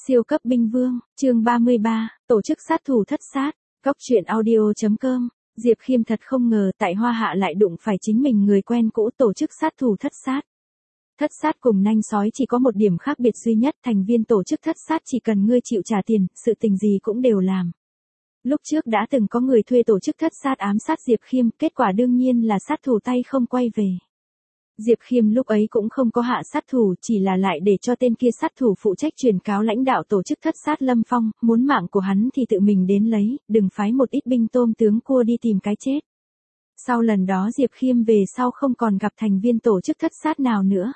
Siêu cấp binh vương, chương 33, tổ chức sát thủ thất sát, Cóc truyện audio.com. Diệp Khiêm thật không ngờ tại Hoa Hạ lại đụng phải chính mình người quen cũ tổ chức sát thủ thất sát. Thất sát cùng nanh sói chỉ có một điểm khác biệt duy nhất, thành viên tổ chức thất sát chỉ cần ngươi chịu trả tiền, sự tình gì cũng đều làm. Lúc trước đã từng có người thuê tổ chức thất sát ám sát Diệp Khiêm, kết quả đương nhiên là sát thủ tay không quay về. Diệp Khiêm lúc ấy cũng không có hạ sát thủ, chỉ là lại để cho tên kia sát thủ phụ trách truyền cáo lãnh đạo tổ chức thất sát Lâm Phong, muốn mạng của hắn thì tự mình đến lấy, đừng phái một ít binh tôm tướng cua đi tìm cái chết. Sau lần đó Diệp Khiêm về sau không còn gặp thành viên tổ chức thất sát nào nữa.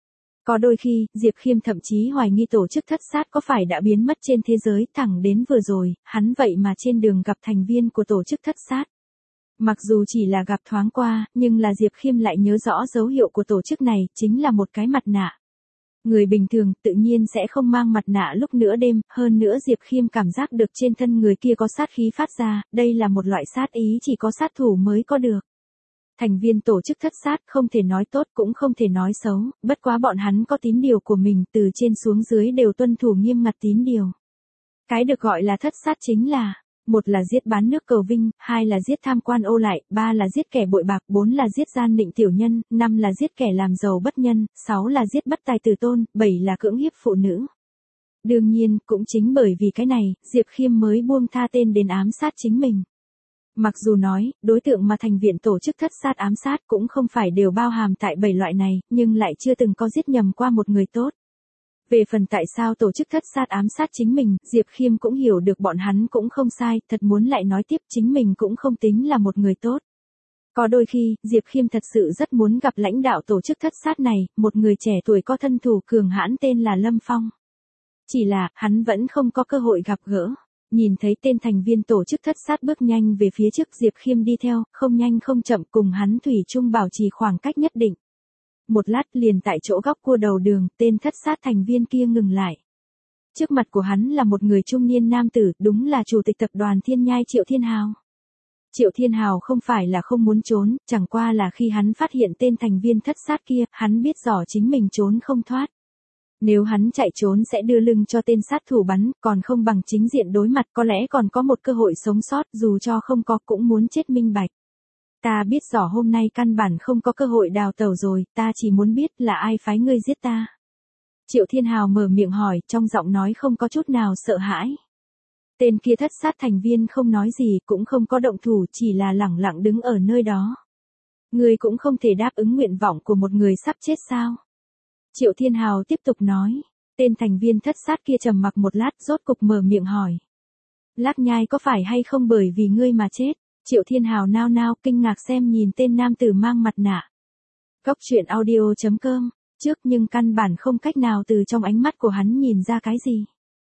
Có đôi khi, Diệp Khiêm thậm chí hoài nghi tổ chức thất sát có phải đã biến mất trên thế giới, thẳng đến vừa rồi, hắn vậy mà trên đường gặp thành viên của tổ chức thất sát. Mặc dù chỉ là gặp thoáng qua, nhưng là Diệp Khiêm lại nhớ rõ dấu hiệu của tổ chức này, chính là một cái mặt nạ. Người bình thường tự nhiên sẽ không mang mặt nạ lúc nửa đêm, hơn nữa Diệp Khiêm cảm giác được trên thân người kia có sát khí phát ra, đây là một loại sát ý chỉ có sát thủ mới có được. Thành viên tổ chức thất sát không thể nói tốt cũng không thể nói xấu, bất quá bọn hắn có tín điều của mình, từ trên xuống dưới đều tuân thủ nghiêm ngặt tín điều. Cái được gọi là thất sát chính là: một là giết bán nước cầu vinh, hai là giết tham quan ô lại, ba là giết kẻ bội bạc, bốn là giết gian nịnh tiểu nhân, năm là giết kẻ làm giàu bất nhân, sáu là giết bất tài tử tôn, bảy là cưỡng hiếp phụ nữ. Đương nhiên, cũng chính bởi vì cái này, Diệp Khiêm mới buông tha tên đến ám sát chính mình. Mặc dù nói, đối tượng mà thành viên tổ chức thất sát ám sát cũng không phải đều bao hàm tại 7 loại này, nhưng lại chưa từng có giết nhầm qua một người tốt. Về phần tại sao tổ chức thất sát ám sát chính mình, Diệp Khiêm cũng hiểu được bọn hắn cũng không sai, thật muốn lại nói tiếp chính mình cũng không tính là một người tốt. Có đôi khi, Diệp Khiêm thật sự rất muốn gặp lãnh đạo tổ chức thất sát này, một người trẻ tuổi có thân thủ cường hãn tên là Lâm Phong. Chỉ là, hắn vẫn không có cơ hội gặp gỡ. Nhìn thấy tên thành viên tổ chức thất sát bước nhanh về phía trước, Diệp Khiêm đi theo, không nhanh không chậm cùng hắn thủy chung bảo trì khoảng cách nhất định. Một lát liền tại chỗ góc cua đầu đường, tên thất sát thành viên kia ngừng lại. Trước mặt của hắn là một người trung niên nam tử, đúng là chủ tịch tập đoàn Thiên Nhai Triệu Thiên Hào. Triệu Thiên Hào không phải là không muốn trốn, chẳng qua là khi hắn phát hiện tên thành viên thất sát kia, hắn biết rõ chính mình trốn không thoát. Nếu hắn chạy trốn sẽ đưa lưng cho tên sát thủ bắn, còn không bằng chính diện đối mặt, có lẽ còn có một cơ hội sống sót, dù cho không có cũng muốn chết minh bạch. Ta biết rõ hôm nay căn bản không có cơ hội đào tẩu rồi, ta chỉ muốn biết là ai phái ngươi giết ta. Triệu Thiên Hào mở miệng hỏi, trong giọng nói không có chút nào sợ hãi. Tên kia thất sát thành viên không nói gì, cũng không có động thủ, chỉ là lẳng lặng đứng ở nơi đó. Ngươi cũng không thể đáp ứng nguyện vọng của một người sắp chết sao? Triệu Thiên Hào tiếp tục nói. Tên thành viên thất sát kia trầm mặc một lát, rốt cục mở miệng hỏi. Lác Nhai có phải hay không bởi vì ngươi mà chết? Triệu Thiên Hào nao nao kinh ngạc xem nhìn tên nam tử mang mặt nạ. Cóc truyện audio.com, trước nhưng căn bản không cách nào từ trong ánh mắt của hắn nhìn ra cái gì.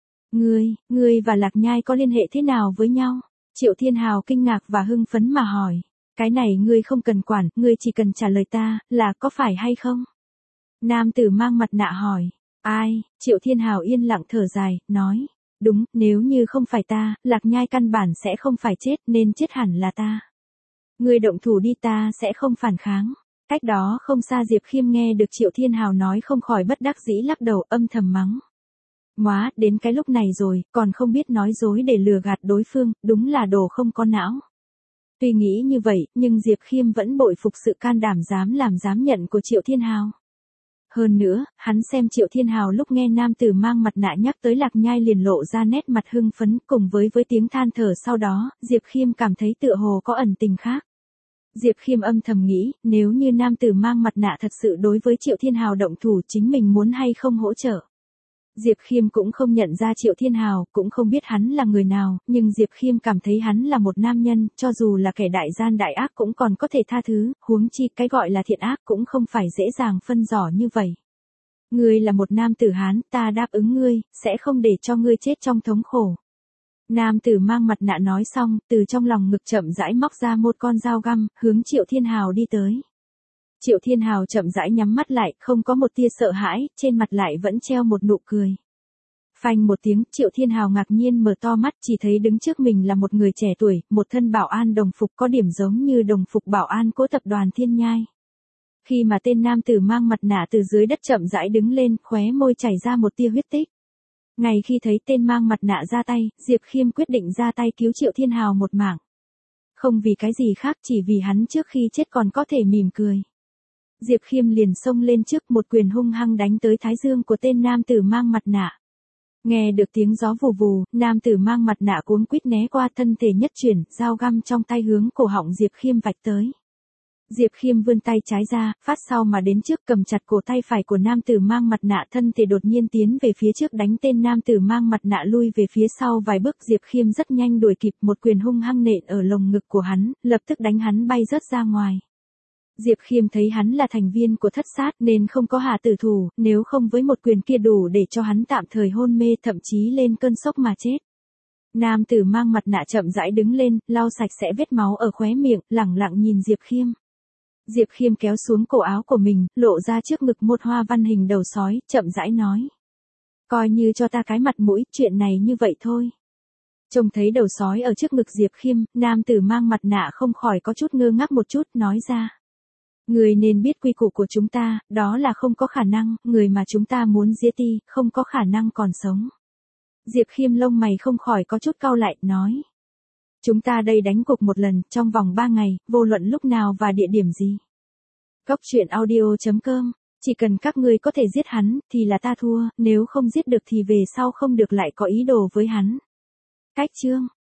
Ngươi và Lạc Nhai có liên hệ thế nào với nhau? Triệu Thiên Hào kinh ngạc và hưng phấn mà hỏi. Cái này ngươi không cần quản, ngươi chỉ cần trả lời ta, là có phải hay không? Nam tử mang mặt nạ hỏi. Ai? Triệu Thiên Hào yên lặng thở dài, nói. Đúng, nếu như không phải ta, Lạc Nhai căn bản sẽ không phải chết, nên chết hẳn là ta. Ngươi động thủ đi, ta sẽ không phản kháng. Cách đó không xa Diệp Khiêm nghe được Triệu Thiên Hào nói không khỏi bất đắc dĩ lắc đầu, âm thầm mắng. Móa, đến cái lúc này rồi, còn không biết nói dối để lừa gạt đối phương, đúng là đồ không có não. Tuy nghĩ như vậy, nhưng Diệp Khiêm vẫn bội phục sự can đảm dám làm dám nhận của Triệu Thiên Hào. Hơn nữa, hắn xem Triệu Thiên Hào lúc nghe nam tử mang mặt nạ nhắc tới Lạc Nhai liền lộ ra nét mặt hưng phấn, cùng với tiếng than thở sau đó, Diệp Khiêm cảm thấy tựa hồ có ẩn tình khác. Diệp Khiêm âm thầm nghĩ, nếu như nam tử mang mặt nạ thật sự đối với Triệu Thiên Hào động thủ, chính mình muốn hay không hỗ trợ. Diệp Khiêm cũng không nhận ra Triệu Thiên Hào, cũng không biết hắn là người nào, nhưng Diệp Khiêm cảm thấy hắn là một nam nhân, cho dù là kẻ đại gian đại ác cũng còn có thể tha thứ, huống chi cái gọi là thiện ác cũng không phải dễ dàng phân rõ như vậy. Ngươi là một nam tử Hán, ta đáp ứng ngươi, sẽ không để cho ngươi chết trong thống khổ. Nam tử mang mặt nạ nói xong, từ trong lòng ngực chậm rãi móc ra một con dao găm, hướng Triệu Thiên Hào đi tới. Triệu Thiên Hào chậm rãi nhắm mắt lại, không có một tia sợ hãi, trên mặt lại vẫn treo một nụ cười. Phanh một tiếng, Triệu Thiên Hào ngạc nhiên mở to mắt, chỉ thấy đứng trước mình là một người trẻ tuổi, một thân bảo an đồng phục có điểm giống như đồng phục bảo an của tập đoàn Thiên Nhai. Khi mà tên nam tử mang mặt nạ từ dưới đất chậm rãi đứng lên, khóe môi chảy ra một tia huyết tích. Ngày khi thấy tên mang mặt nạ ra tay, Diệp Khiêm quyết định ra tay cứu Triệu Thiên Hào một mạng. Không vì cái gì khác, chỉ vì hắn trước khi chết còn có thể mỉm cười. Diệp Khiêm liền xông lên trước, một quyền hung hăng đánh tới thái dương của tên nam tử mang mặt nạ. Nghe được tiếng gió vù vù, nam tử mang mặt nạ cuống quýt né qua, thân thể nhất chuyển, dao găm trong tay hướng cổ họng Diệp Khiêm vạch tới. Diệp Khiêm vươn tay trái ra, phát sau mà đến trước, cầm chặt cổ tay phải của nam tử mang mặt nạ, thân thể đột nhiên tiến về phía trước, đánh tên nam tử mang mặt nạ lui về phía sau vài bước. Diệp Khiêm rất nhanh đuổi kịp, một quyền hung hăng nện ở lồng ngực của hắn, lập tức đánh hắn bay rớt ra ngoài. Diệp Khiêm thấy hắn là thành viên của thất sát nên không có hạ tử thủ, nếu không với một quyền kia đủ để cho hắn tạm thời hôn mê, thậm chí lên cơn sốc mà chết. Nam tử mang mặt nạ chậm rãi đứng lên, lau sạch sẽ vết máu ở khóe miệng, lẳng lặng nhìn Diệp Khiêm. Diệp Khiêm kéo xuống cổ áo của mình, lộ ra trước ngực một hoa văn hình đầu sói, chậm rãi nói. Coi như cho ta cái mặt mũi, chuyện này như vậy thôi. Trông thấy đầu sói ở trước ngực Diệp Khiêm, nam tử mang mặt nạ không khỏi có chút ngơ ngác một chút, nói ra. Người nên biết quy củ của chúng ta, đó là không có khả năng, người mà chúng ta muốn giết đi, không có khả năng còn sống. Diệp Khiêm lông mày không khỏi có chút cau lại, nói. Chúng ta đây đánh cuộc một lần, trong vòng 3 ngày, vô luận lúc nào và địa điểm gì. Cốc truyện audio.com, chỉ cần các ngươi có thể giết hắn, thì là ta thua, nếu không giết được thì về sau không được lại có ý đồ với hắn. Cách chương.